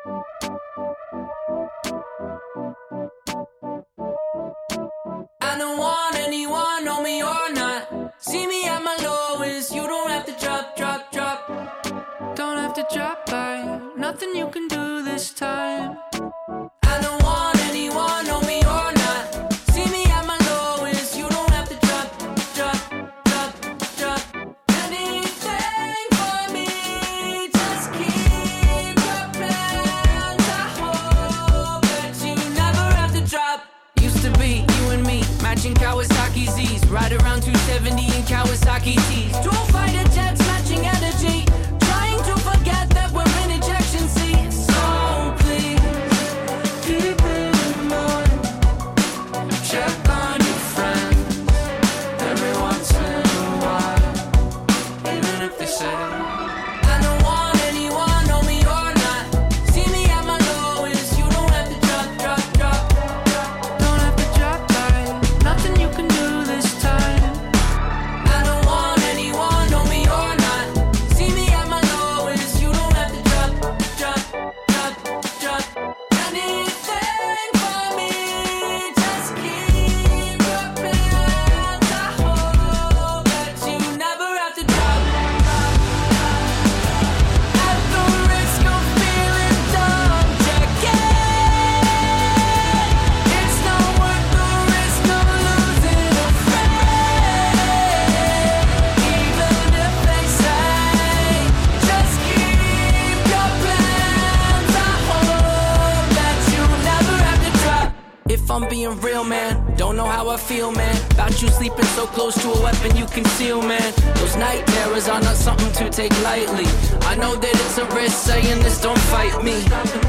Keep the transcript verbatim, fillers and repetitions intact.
I don't want anyone, know me or not. See me at my lowest, you don't have to drop, drop, drop. Don't have to drop by, nothing you can do this time. I don't want anyone, know me or not. See me at my lowest, you don't have to drop, drop, drop, drop. Anything for me, just keep your plans. I hope that you never have to drop. Used to be you and me, matching Kawasaki Z's. Ride around two seventy in Kawasaki T's. Dual fighter jets, matching energy. Trying to forget that we're in ejection seats. So please, keep it in mind. Check on your friends every once in a while, even if they say I don't want anyone, know me or not. See me at my lowest, you don't have to drop, drop, drop. Don't have to drop by, nothing you can do this time. I don't want anyone, know me or not. See me at my lowest, you don't have to drop, drop, drop, drop. Anything for me, just keep your plans. I hope that you never have to drop. At the risk of feeling dumb, check it. It's not worth the risk of losing a friend. Even if they say, just keep your plans. I hope that you never have to drop. If I'm being real, man, don't know how I feel, man. About you sleeping so close to a weapon you conceal, man. Those night terrors are not something to take lightly. I know that it's a risk saying this, don't fight me.